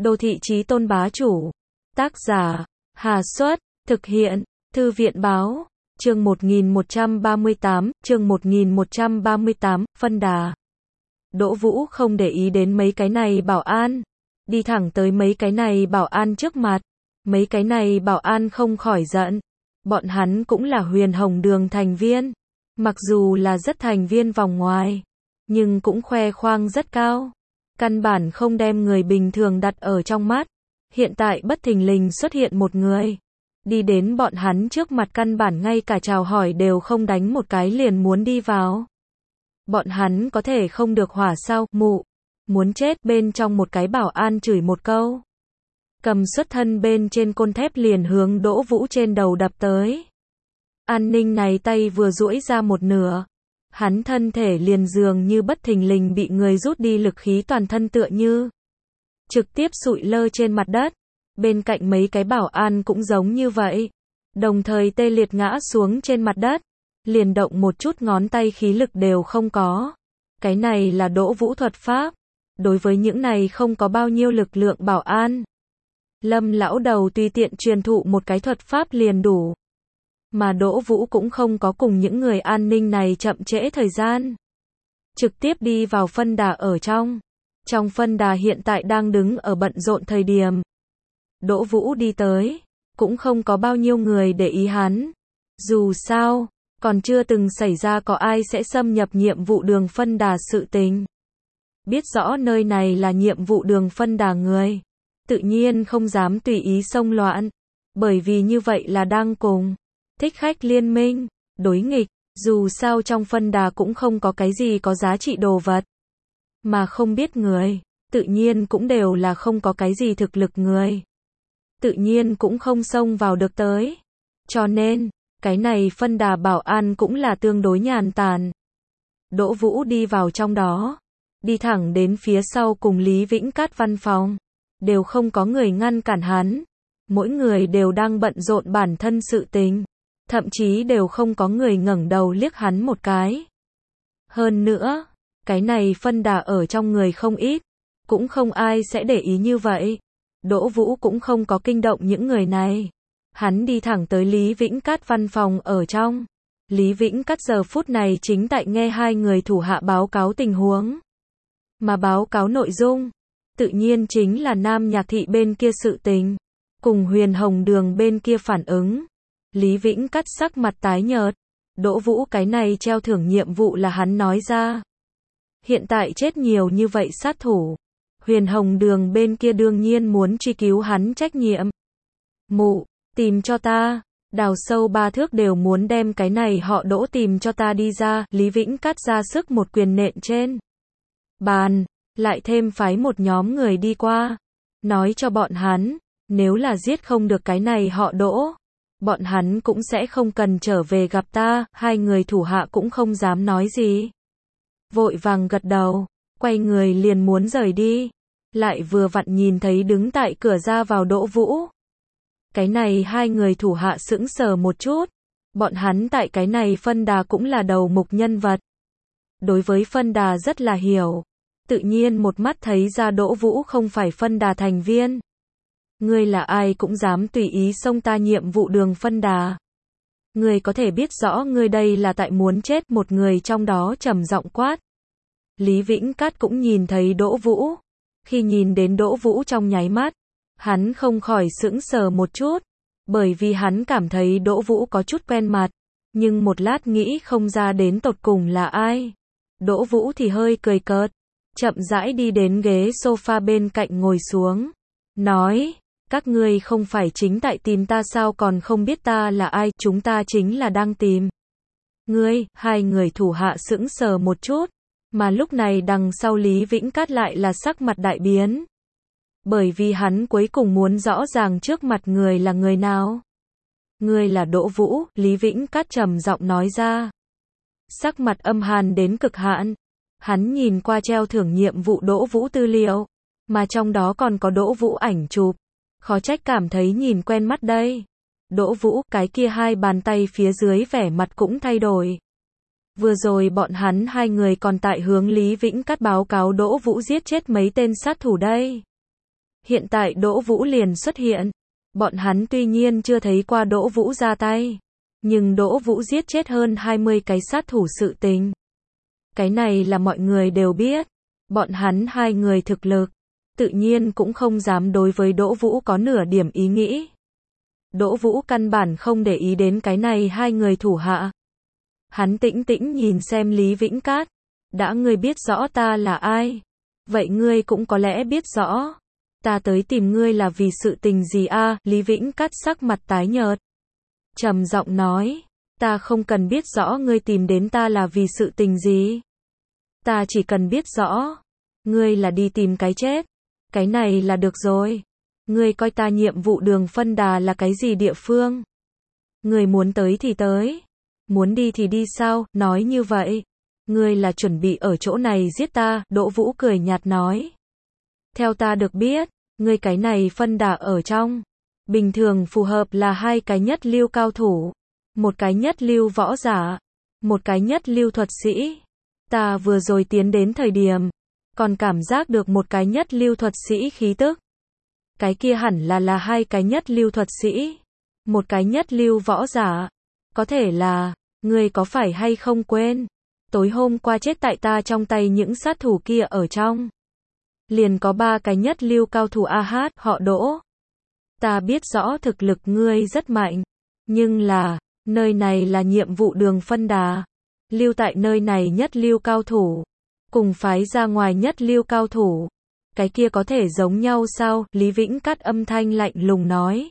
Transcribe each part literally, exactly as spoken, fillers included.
Đô thị chí tôn bá chủ. Tác giả, Hà Xuất, thực hiện, Thư viện Báo, chương một nghìn một trăm ba mươi tám, chương một nghìn một trăm ba mươi tám, phân đà. Đỗ Vũ không để ý đến mấy cái này bảo an, đi thẳng tới mấy cái này bảo an trước mặt. Mấy cái này bảo an không khỏi giận. Bọn hắn cũng là Huyền Hồng Đường thành viên. Mặc dù là rất thành viên vòng ngoài, nhưng cũng khoe khoang rất cao. Căn bản không đem người bình thường đặt ở trong mắt. Hiện tại bất thình lình xuất hiện một người. Đi đến bọn hắn trước mặt căn bản ngay cả chào hỏi đều không đánh một cái liền muốn đi vào. Bọn hắn có thể không được hỏa sao, mụ. Muốn chết bên trong một cái bảo an chửi một câu. Cầm xuất thân bên trên côn thép liền hướng Đỗ Vũ trên đầu đập tới. An ninh này tay vừa duỗi ra một nửa. Hắn thân thể liền dường như bất thình lình bị người rút đi lực khí toàn thân tựa như. Trực tiếp sụi lơ trên mặt đất. Bên cạnh mấy cái bảo an cũng giống như vậy. Đồng thời tê liệt ngã xuống trên mặt đất. Liền động một chút ngón tay khí lực đều không có. Cái này là Đỗ Vũ thuật pháp. Đối với những này không có bao nhiêu lực lượng bảo an. Lâm lão đầu tùy tiện truyền thụ một cái thuật pháp liền đủ. Mà Đỗ Vũ cũng không có cùng những người an ninh này chậm trễ thời gian. Trực tiếp đi vào phân đà ở trong. Trong phân đà hiện tại đang đứng ở bận rộn thời điểm. Đỗ Vũ đi tới. Cũng không có bao nhiêu người để ý hắn. Dù sao, còn chưa từng xảy ra có ai sẽ xâm nhập nhiệm vụ đường phân đà sự tình. Biết rõ nơi này là nhiệm vụ đường phân đà người. Tự nhiên không dám tùy ý xông loạn. Bởi vì như vậy là đang cùng thích khách liên minh, đối nghịch. Dù sao trong phân đà cũng không có cái gì có giá trị đồ vật. Mà không biết người, tự nhiên cũng đều là không có cái gì thực lực người. Tự nhiên cũng không xông vào được tới. Cho nên, cái này phân đà bảo an cũng là tương đối nhàn tản. Đỗ Vũ đi vào trong đó. Đi thẳng đến phía sau cùng Lý Vĩnh Cát văn phòng. Đều không có người ngăn cản hắn. Mỗi người đều đang bận rộn bản thân sự tình. Thậm chí đều không có người ngẩng đầu liếc hắn một cái. Hơn nữa, cái này phân đà ở trong người không ít. Cũng không ai sẽ để ý như vậy. Đỗ Vũ cũng không có kinh động những người này. Hắn đi thẳng tới Lý Vĩnh Cát văn phòng ở trong. Lý Vĩnh Cát giờ phút này chính tại nghe hai người thủ hạ báo cáo tình huống. Mà báo cáo nội dung, tự nhiên chính là Nam Nhạc Thị bên kia sự tình. Cùng Huyền Hồng Đường bên kia phản ứng. Lý Vĩnh Cát sắc mặt tái nhợt. Đỗ Vũ cái này treo thưởng nhiệm vụ là hắn nói ra. Hiện tại chết nhiều như vậy sát thủ. Huyền Hồng Đường bên kia đương nhiên muốn truy cứu hắn trách nhiệm. Mụ, tìm cho ta. Đào sâu ba thước đều muốn đem cái này họ Đỗ tìm cho ta đi ra. Lý Vĩnh Cát ra sức một quyền nện trên bàn. Lại thêm phái một nhóm người đi qua. Nói cho bọn hắn, nếu là giết không được cái này họ Đỗ, bọn hắn cũng sẽ không cần trở về gặp ta. Hai người thủ hạ cũng không dám nói gì. Vội vàng gật đầu, quay người liền muốn rời đi. Lại vừa vặn nhìn thấy đứng tại cửa ra vào Đỗ Vũ. Cái này hai người thủ hạ sững sờ một chút. Bọn hắn tại cái này phân đà cũng là đầu mục nhân vật. Đối với phân đà rất là hiểu. Tự nhiên một mắt thấy ra Đỗ Vũ không phải phân đà thành viên. Ngươi là ai cũng dám tùy ý xông ta nhiệm vụ đường phân đà. Ngươi có thể biết rõ ngươi đây là tại muốn chết, một người trong đó trầm giọng quát. Lý Vĩnh Cát cũng nhìn thấy Đỗ Vũ. Khi nhìn đến Đỗ Vũ trong nháy mắt, hắn không khỏi sững sờ một chút. Bởi vì hắn cảm thấy Đỗ Vũ có chút quen mặt. Nhưng một lát nghĩ không ra đến tột cùng là ai. Đỗ Vũ thì hơi cười cợt. Chậm rãi đi đến ghế sofa bên cạnh ngồi xuống. Nói, các ngươi không phải chính tại tìm ta sao, còn không biết ta là ai, chúng ta chính là đang tìm ngươi. Hai người thủ hạ sững sờ một chút. Mà lúc này đằng sau Lý Vĩnh Cát lại là sắc mặt đại biến. Bởi vì hắn cuối cùng muốn rõ ràng trước mặt người là người nào. Ngươi là Đỗ Vũ, Lý Vĩnh Cát trầm giọng nói ra. Sắc mặt âm hàn đến cực hạn. Hắn nhìn qua treo thưởng nhiệm vụ Đỗ Vũ tư liệu, mà trong đó còn có Đỗ Vũ ảnh chụp. Khó trách cảm thấy nhìn quen mắt đây. Đỗ Vũ, cái kia hai bàn tay phía dưới vẻ mặt cũng thay đổi. Vừa rồi bọn hắn hai người còn tại hướng Lý Vĩnh Cát báo cáo Đỗ Vũ giết chết mấy tên sát thủ đây. Hiện tại Đỗ Vũ liền xuất hiện. Bọn hắn tuy nhiên chưa thấy qua Đỗ Vũ ra tay, nhưng Đỗ Vũ giết chết hơn hai mươi cái sát thủ sự tình. Cái này là mọi người đều biết. Bọn hắn hai người thực lực, tự nhiên cũng không dám đối với Đỗ Vũ có nửa điểm ý nghĩ. Đỗ Vũ căn bản không để ý đến cái này hai người thủ hạ. Hắn tĩnh tĩnh nhìn xem Lý Vĩnh Cát. Đã ngươi biết rõ ta là ai, vậy ngươi cũng có lẽ biết rõ ta tới tìm ngươi là vì sự tình gì a? À? Lý Vĩnh Cát sắc mặt tái nhợt, trầm giọng nói, ta không cần biết rõ ngươi tìm đến ta là vì sự tình gì. Ta chỉ cần biết rõ, ngươi là đi tìm cái chết. Cái này là được rồi. Ngươi coi ta nhiệm vụ Đường Phân Đà là cái gì địa phương? Ngươi muốn tới thì tới, muốn đi thì đi sao? Nói như vậy, ngươi là chuẩn bị ở chỗ này giết ta? Đỗ Vũ cười nhạt nói. Theo ta được biết, ngươi cái này Phân Đà ở trong, bình thường phù hợp là hai cái nhất lưu cao thủ, một cái nhất lưu võ giả, một cái nhất lưu thuật sĩ. Ta vừa rồi tiến đến thời điểm, còn cảm giác được một cái nhất lưu thuật sĩ khí tức. Cái kia hẳn là là hai cái nhất lưu thuật sĩ, một cái nhất lưu võ giả. Có thể là, ngươi có phải hay không quên, tối hôm qua chết tại ta trong tay những sát thủ kia ở trong, liền có ba cái nhất lưu cao thủ a hát, họ Đỗ. Ta biết rõ thực lực ngươi rất mạnh, nhưng là, nơi này là nhiệm vụ Đường Phân Đà. Lưu tại nơi này nhất lưu cao thủ, cùng phái ra ngoài nhất lưu cao thủ. Cái kia có thể giống nhau sao? Lý Vĩnh Cát âm thanh lạnh lùng nói.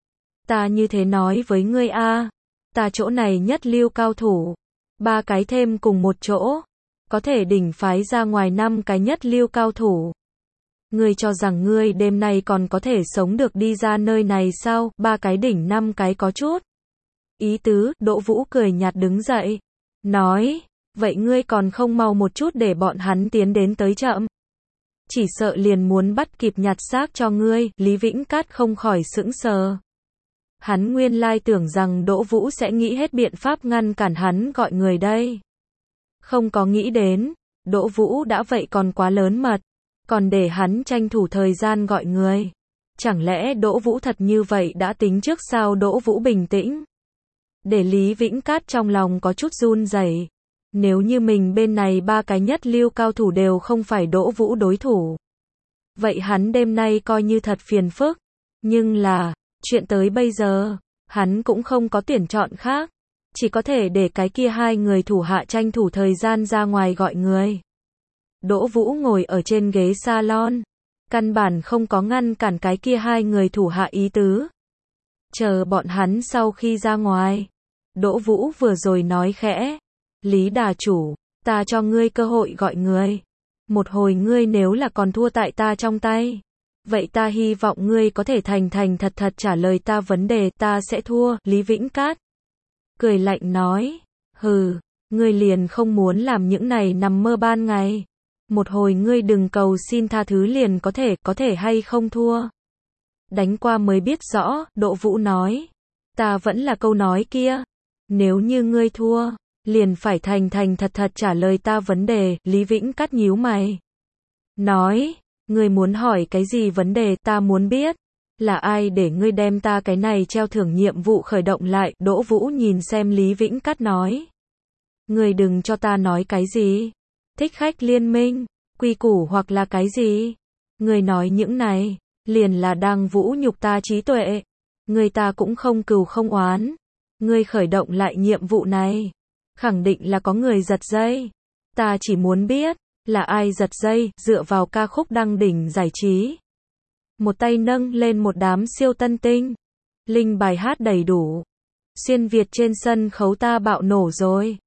Ta như thế nói với ngươi a, à, ta chỗ này nhất lưu cao thủ, ba cái thêm cùng một chỗ, có thể đỉnh phái ra ngoài năm cái nhất lưu cao thủ. Ngươi cho rằng ngươi đêm nay còn có thể sống được đi ra nơi này sao? Ba cái đỉnh năm cái có chút ý tứ. Đỗ Vũ cười nhạt đứng dậy, nói, vậy ngươi còn không mau một chút để bọn hắn tiến đến tới chậm. Chỉ sợ liền muốn bắt kịp nhặt xác cho ngươi. Lý Vĩnh Cát không khỏi sững sờ. Hắn nguyên lai tưởng rằng Đỗ Vũ sẽ nghĩ hết biện pháp ngăn cản hắn gọi người đây. Không có nghĩ đến, Đỗ Vũ đã vậy còn quá lớn mật, còn để hắn tranh thủ thời gian gọi người. Chẳng lẽ Đỗ Vũ thật như vậy đã tính trước sao? Đỗ Vũ bình tĩnh, để Lý Vĩnh Cát trong lòng có chút run rẩy. Nếu như mình bên này ba cái nhất lưu cao thủ đều không phải Đỗ Vũ đối thủ, vậy hắn đêm nay coi như thật phiền phức. Nhưng là, chuyện tới bây giờ, hắn cũng không có tuyển chọn khác, chỉ có thể để cái kia hai người thủ hạ tranh thủ thời gian ra ngoài gọi người. Đỗ Vũ ngồi ở trên ghế salon, căn bản không có ngăn cản cái kia hai người thủ hạ ý tứ. Chờ bọn hắn sau khi ra ngoài, Đỗ Vũ vừa rồi nói khẽ, Lý đà chủ, ta cho ngươi cơ hội gọi người. Một hồi ngươi nếu là còn thua tại ta trong tay, vậy ta hy vọng ngươi có thể thành thành thật thật trả lời ta vấn đề. Ta sẽ thua. Lý Vĩnh Cát cười lạnh nói, hừ, ngươi liền không muốn làm những này nằm mơ ban ngày. Một hồi ngươi đừng cầu xin tha thứ liền có thể, có thể hay không thua, đánh qua mới biết rõ. Đỗ Vũ nói, ta vẫn là câu nói kia, nếu như ngươi thua, liền phải thành thành thật thật trả lời ta vấn đề. Lý Vĩnh Cát nhíu mày, nói, ngươi muốn hỏi cái gì vấn đề? Ta muốn biết, là ai để ngươi đem ta cái này treo thưởng nhiệm vụ khởi động lại? Đỗ Vũ nhìn xem Lý Vĩnh Cát nói, ngươi đừng cho ta nói cái gì thích khách liên minh, quy củ hoặc là cái gì. Ngươi nói những này, liền là đang vũ nhục ta trí tuệ. Ngươi ta cũng không cừu không oán. Ngươi khởi động lại nhiệm vụ này, khẳng định là có người giật dây. Ta chỉ muốn biết, là ai giật dây. Dựa vào ca khúc đăng đỉnh giải trí, một tay nâng lên một đám siêu tân tinh, linh bài hát đầy đủ, xuyên Việt trên sân khấu ta bạo nổ rồi.